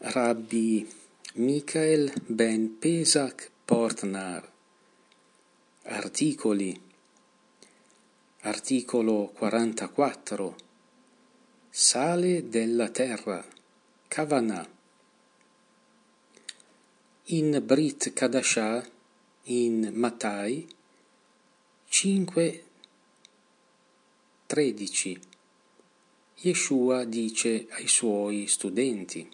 Rabbi Michael ben Pesach Portnar. Articolo 44. Sale della terra, Kavanah. In Brit Kadashah, in Mattai 5:13, Yeshua dice ai suoi studenti: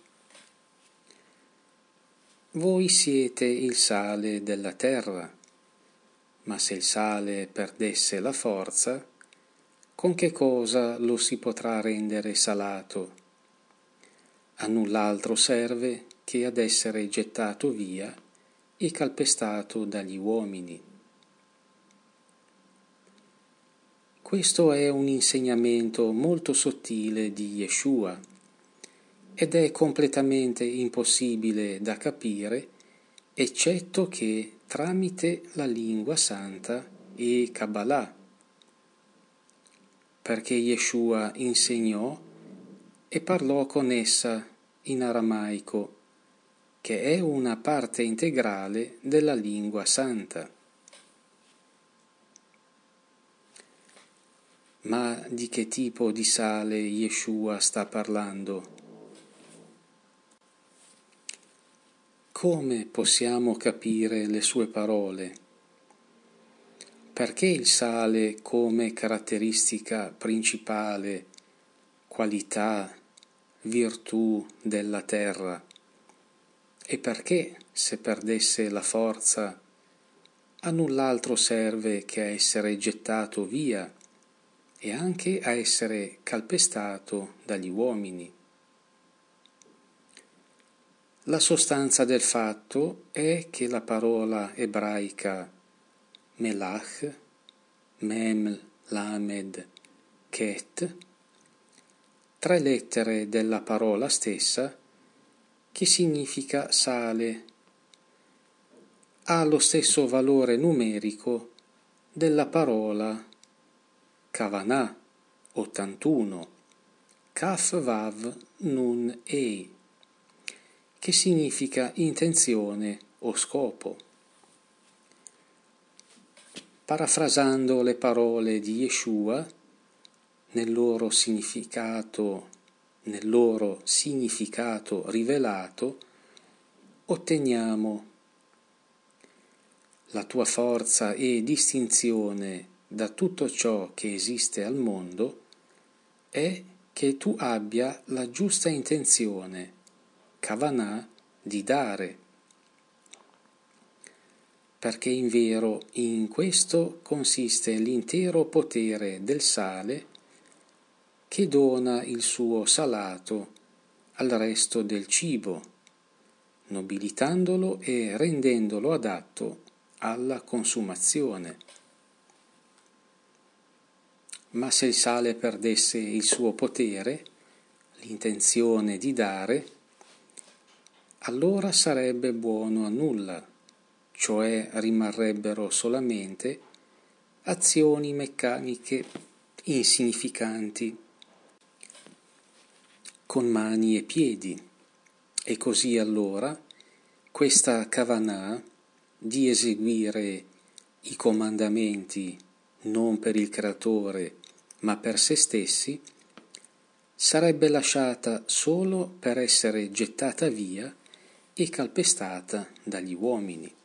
voi siete il sale della terra, ma se il sale perdesse la forza, con che cosa lo si potrà rendere salato? A null'altro serve che ad essere gettato via e calpestato dagli uomini. Questo è un insegnamento molto sottile di Yeshua ed è completamente impossibile da capire eccetto che tramite la lingua santa e Kabbalah, perché Yeshua insegnò e parlò con essa in aramaico, che è una parte integrale della lingua santa. Ma di che tipo di sale Yeshua sta parlando? Come possiamo capire le sue parole? Perché il sale come caratteristica principale, qualità, virtù della terra? E perché, se perdesse la forza, a null'altro serve che a essere gettato via e anche a essere calpestato dagli uomini? La sostanza del fatto è che la parola ebraica melach, mem, lamed, ket, 3 lettere della parola stessa, che significa sale, ha lo stesso valore numerico della parola Kavanah, 81, Kaf Vav Nun Ei, che significa intenzione o scopo. Parafrasando le parole di Yeshua, nel loro significato rivelato, otteniamo: la tua forza e distinzione da tutto ciò che esiste al mondo è che tu abbia la giusta intenzione, Kavanah, di dare, perché in vero in questo consiste l'intero potere del sale che dona il suo salato al resto del cibo, nobilitandolo e rendendolo adatto alla consumazione. Ma se il sale perdesse il suo potere, l'intenzione di dare, allora sarebbe buono a nulla, cioè rimarrebbero solamente azioni meccaniche insignificanti, con mani e piedi, e così allora questa Kavanah di eseguire i comandamenti non per il Creatore ma per se stessi sarebbe lasciata solo per essere gettata via e calpestata dagli uomini.